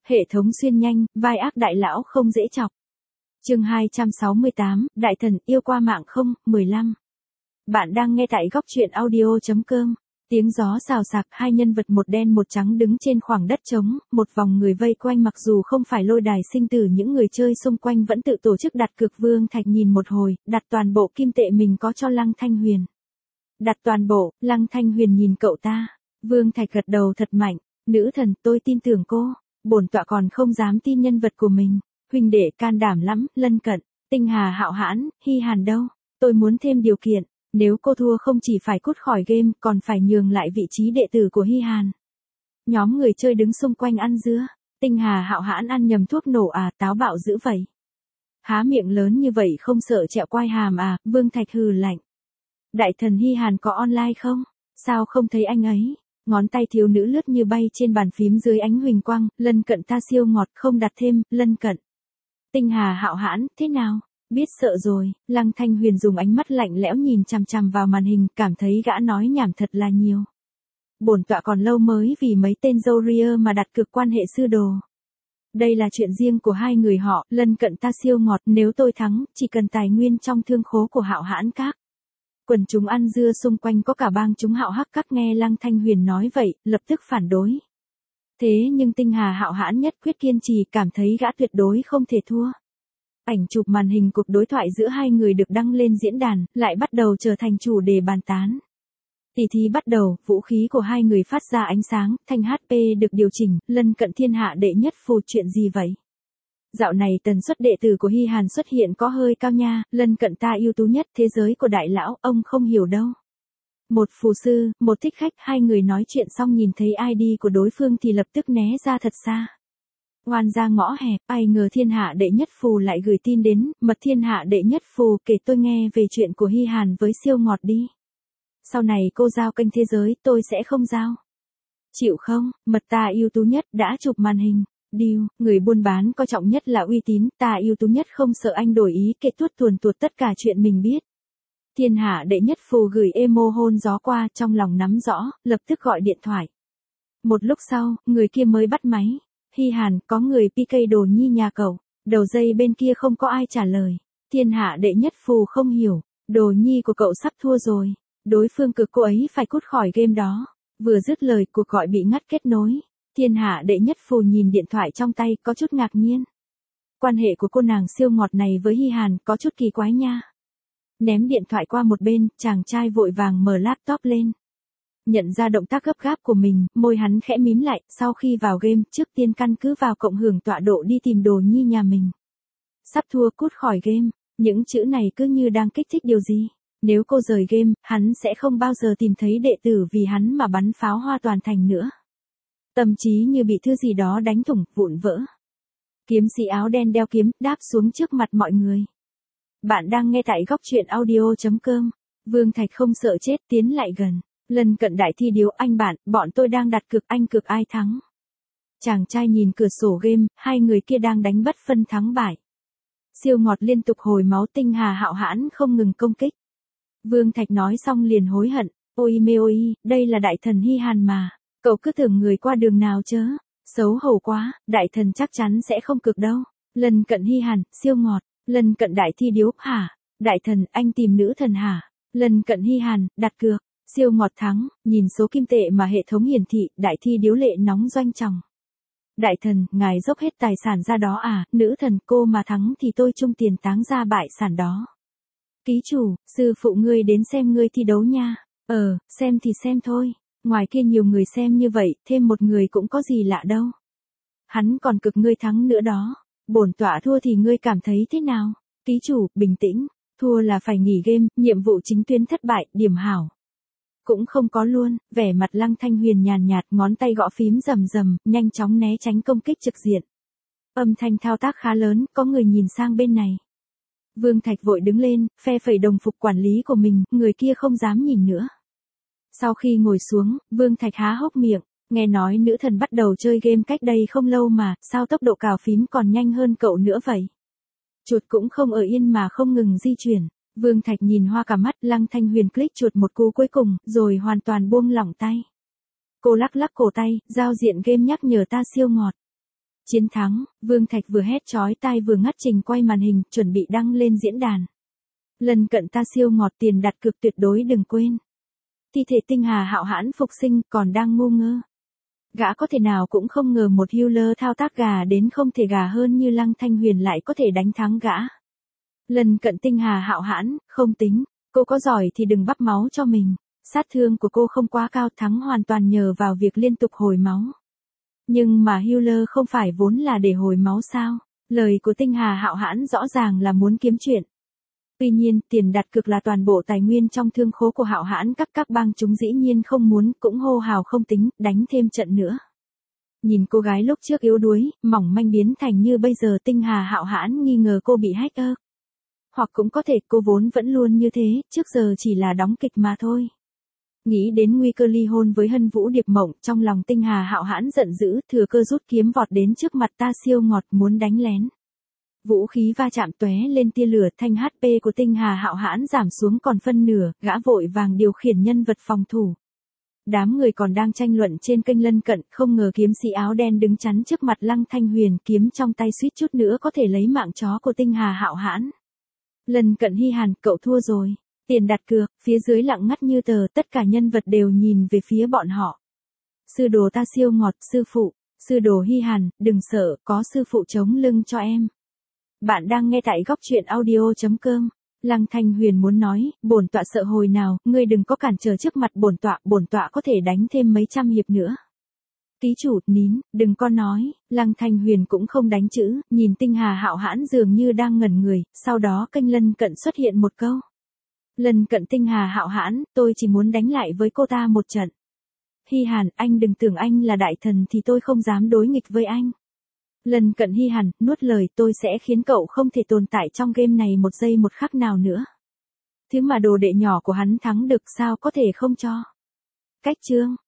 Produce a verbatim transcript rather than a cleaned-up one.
Hệ thống xuyên nhanh, vai ác đại lão không dễ chọc. Chương hai trăm sáu mươi tám, Đại thần yêu qua mạng không, mười lăm. Bạn đang nghe tại góc truyện audio chấm com. Tiếng gió xào xạc, hai nhân vật một đen một trắng đứng trên khoảng đất trống, một vòng người vây quanh, mặc dù không phải lôi đài sinh tử, những người chơi xung quanh vẫn tự tổ chức đặt cược. Vương Thạch nhìn một hồi, đặt toàn bộ kim tệ mình có cho Lăng Thanh Huyền. Đặt toàn bộ, Lăng Thanh Huyền nhìn cậu ta. Vương Thạch gật đầu thật mạnh. Nữ thần, tôi tin tưởng cô. Bổn tọa còn không dám tin nhân vật của mình. Huynh đệ can đảm lắm, Lân Cận, Tinh Hà Hạo Hãn, Hy Hàn đâu? Tôi muốn thêm điều kiện. Nếu cô thua không chỉ phải cút khỏi game, còn phải nhường lại vị trí đệ tử của Hy Hàn. Nhóm người chơi đứng xung quanh ăn dứa. Tinh Hà Hạo Hãn ăn nhầm thuốc nổ à, táo bạo dữ vậy. Há miệng lớn như vậy không sợ trẹo quai hàm à, Vương Thạch hừ lạnh. Đại thần Hy Hàn có online không? Sao không thấy anh ấy? Ngón tay thiếu nữ lướt như bay trên bàn phím dưới ánh huỳnh quang. Lân Cận ta siêu ngọt, không đặt thêm. Lân Cận. Tinh Hà Hạo Hãn, thế nào? Biết sợ rồi. Lăng Thanh Huyền dùng ánh mắt lạnh lẽo nhìn chằm chằm vào màn hình, cảm thấy gã nói nhảm thật là nhiều. Bổn tọa còn lâu mới vì mấy tên dâu ria mà đặt cược quan hệ sư đồ. Đây là chuyện riêng của hai người họ. Lân Cận ta siêu ngọt, nếu tôi thắng, chỉ cần tài nguyên trong thương khố của Hạo Hãn Các. Quần chúng ăn dưa xung quanh có cả bang chúng Hạo Hắc Các nghe Lăng Thanh Huyền nói vậy, lập tức phản đối. Thế nhưng Tinh Hà Hạo Hãn nhất quyết kiên trì, cảm thấy gã tuyệt đối không thể thua. Ảnh chụp màn hình cuộc đối thoại giữa hai người được đăng lên diễn đàn, lại bắt đầu trở thành chủ đề bàn tán. Tỷ thí bắt đầu, vũ khí của hai người phát ra ánh sáng, thanh hát pê được điều chỉnh. Lân Cận thiên hạ đệ nhất phù, chuyện gì vậy? Dạo này tần suất đệ tử của Hy Hàn xuất hiện có hơi cao nha. Lân Cận ta ưu tú nhất thế giới của đại lão, ông không hiểu đâu. Một phù sư, một thích khách, hai người nói chuyện xong nhìn thấy i đê của đối phương thì lập tức né ra thật xa. Oan ra ngõ hẹp, ai ngờ thiên hạ đệ nhất phù lại gửi tin đến. Mật thiên hạ đệ nhất phù, kể tôi nghe về chuyện của Hy Hàn với siêu ngọt đi. Sau này cô giao kênh thế giới, tôi sẽ không giao. Chịu không? Mật ta ưu tú nhất, đã chụp màn hình. Deal, người buôn bán coi trọng nhất là uy tín, ta ưu tú nhất không sợ anh đổi ý, kể tuốt tuồn tuột tất cả chuyện mình biết. Thiên hạ đệ nhất phù gửi emo hôn gió qua, trong lòng nắm rõ, lập tức gọi điện thoại. Một lúc sau, người kia mới bắt máy. Hy Hàn, có người pê ca đồ nhi nhà cậu. Đầu dây bên kia không có ai trả lời. Thiên hạ đệ nhất phù không hiểu, đồ nhi của cậu sắp thua rồi. Đối phương cực cô ấy phải cút khỏi game đó. Vừa dứt lời, cuộc gọi bị ngắt kết nối. Thiên hạ đệ nhất phù nhìn điện thoại trong tay, có chút ngạc nhiên. Quan hệ của cô nàng siêu ngọt này với Hy Hàn có chút kỳ quái nha. Ném điện thoại qua một bên, chàng trai vội vàng mở laptop lên. Nhận ra động tác gấp gáp của mình, môi hắn khẽ mím lại. Sau khi vào game, trước tiên căn cứ vào cộng hưởng tọa độ đi tìm đồ nhi nhà mình. Sắp thua, cút khỏi game. Những chữ này cứ như đang kích thích điều gì. Nếu cô rời game, hắn sẽ không bao giờ tìm thấy đệ tử vì hắn mà bắn pháo hoa toàn thành nữa. Tâm trí như bị thứ gì đó đánh thủng, vụn vỡ. Kiếm sĩ áo đen đeo kiếm, đáp xuống trước mặt mọi người. Bạn đang nghe tại góc truyện audio chấm com. Vương Thạch không sợ chết, tiến lại gần. Lân Cận đại thi điếu, anh bạn, bọn tôi đang đặt cược, anh cược ai thắng? Chàng trai nhìn cửa sổ game, hai người kia đang đánh bất phân thắng bại. Siêu ngọt liên tục hồi máu, Tinh Hà Hạo Hãn không ngừng công kích. Vương Thạch nói xong liền hối hận. Ôi mê ôi, đây là đại thần Hy Hàn mà. Cậu cứ tưởng người qua đường nào chớ. Xấu hổ quá, đại thần chắc chắn sẽ không cược đâu. Lân Cận Hy Hàn, siêu ngọt. Lân Cận đại thi điếu, hả? Đại thần, anh tìm nữ thần hả? Lân Cận Hy Hàn, đặt cược. Siêu ngọt thắng, nhìn số kim tệ mà hệ thống hiển thị, đại thi điếu lệ nóng doanh tròng. Đại thần, ngài dốc hết tài sản ra đó à? Nữ thần, cô mà thắng thì tôi chung tiền táng ra bại sản đó. Ký chủ, sư phụ ngươi đến xem ngươi thi đấu nha. Ờ, xem thì xem thôi. Ngoài kia nhiều người xem như vậy, thêm một người cũng có gì lạ đâu. Hắn còn cực ngươi thắng nữa đó. Bổn tọa thua thì ngươi cảm thấy thế nào? Ký chủ, bình tĩnh. Thua là phải nghỉ game, nhiệm vụ chính tuyến thất bại, điểm hảo. Cũng không có luôn, vẻ mặt Lăng Thanh Huyền nhàn nhạt, ngón tay gõ phím rầm rầm, nhanh chóng né tránh công kích trực diện. Âm thanh thao tác khá lớn, có người nhìn sang bên này. Vương Thạch vội đứng lên, phe phẩy đồng phục quản lý của mình, người kia không dám nhìn nữa. Sau khi ngồi xuống, Vương Thạch há hốc miệng, nghe nói nữ thần bắt đầu chơi game cách đây không lâu mà, sao tốc độ cào phím còn nhanh hơn cậu nữa vậy? Chuột cũng không ở yên mà không ngừng di chuyển. Vương Thạch nhìn hoa cả mắt, Lăng Thanh Huyền click chuột một cú cuối cùng, rồi hoàn toàn buông lỏng tay. Cô lắc lắc cổ tay, giao diện game nhắc nhở ta siêu ngọt. Chiến thắng, Vương Thạch vừa hét chói tai vừa ngắt trình quay màn hình, chuẩn bị đăng lên diễn đàn. Lần cận ta siêu ngọt, tiền đặt cược tuyệt đối đừng quên. Thi thể Tinh Hà hạo hãn phục sinh, còn đang ngu ngơ. Gã có thể nào cũng không ngờ một healer thao tác gà đến không thể gà hơn như Lăng Thanh Huyền lại có thể đánh thắng gã. Lần cận Tinh Hà hạo hãn, không tính, cô có giỏi thì đừng bắp máu cho mình. Sát thương của cô không quá cao, thắng hoàn toàn nhờ vào việc liên tục hồi máu. Nhưng mà healer không phải vốn là để hồi máu sao? Lời của Tinh Hà hạo hãn rõ ràng là muốn kiếm chuyện. Tuy nhiên, tiền đặt cược là toàn bộ tài nguyên trong thương khố của hạo hãn, các các bang chúng dĩ nhiên không muốn, cũng hô hào không tính, đánh thêm trận nữa. Nhìn cô gái lúc trước yếu đuối, mỏng manh biến thành như bây giờ, Tinh Hà hạo hãn nghi ngờ cô bị hacker. Hoặc cũng có thể cô vốn vẫn luôn như thế, trước giờ chỉ là đóng kịch mà thôi. Nghĩ đến nguy cơ ly hôn với Hân Vũ Điệp Mộng, trong lòng Tinh Hà hạo hãn giận dữ, thừa cơ rút kiếm vọt đến trước mặt ta siêu ngọt, muốn đánh lén. Vũ khí va chạm tóe lên tia lửa, thanh hát pê của Tinh Hà hạo hãn giảm xuống còn phân nửa, gã vội vàng điều khiển nhân vật phòng thủ. Đám người còn đang tranh luận trên kênh lân cận, không ngờ kiếm sĩ áo đen đứng chắn trước mặt Lăng Thanh Huyền, kiếm trong tay suýt chút nữa có thể lấy mạng chó của Tinh Hà hạo hãn. Lần cận Hi Hàn, cậu thua rồi. Tiền đặt cược, phía dưới lặng ngắt như tờ, tất cả nhân vật đều nhìn về phía bọn họ. Sư đồ ta siêu ngọt, sư phụ, sư đồ Hi Hàn, đừng sợ, có sư phụ chống lưng cho em. Bạn đang nghe tại góc truyện audio chấm com. Lăng Thanh Huyền muốn nói, bổn tọa sợ hồi nào, ngươi đừng có cản trở trước mặt bổn tọa, bổn tọa có thể đánh thêm mấy trăm hiệp nữa. Ký chủ, nín, đừng có nói, Lăng Thanh Huyền cũng không đánh chữ, nhìn Tinh Hà hạo hãn dường như đang ngẩn người, sau đó kênh lân cận xuất hiện một câu. Lần cận Tinh Hà hạo hãn, tôi chỉ muốn đánh lại với cô ta một trận. Hi Hàn, anh đừng tưởng anh là đại thần thì tôi không dám đối nghịch với anh. Lần cận Hi Hàn, nuốt lời, tôi sẽ khiến cậu không thể tồn tại trong game này một giây một khắc nào nữa. Thứ mà đồ đệ nhỏ của hắn thắng được sao có thể không cho. Cách chương.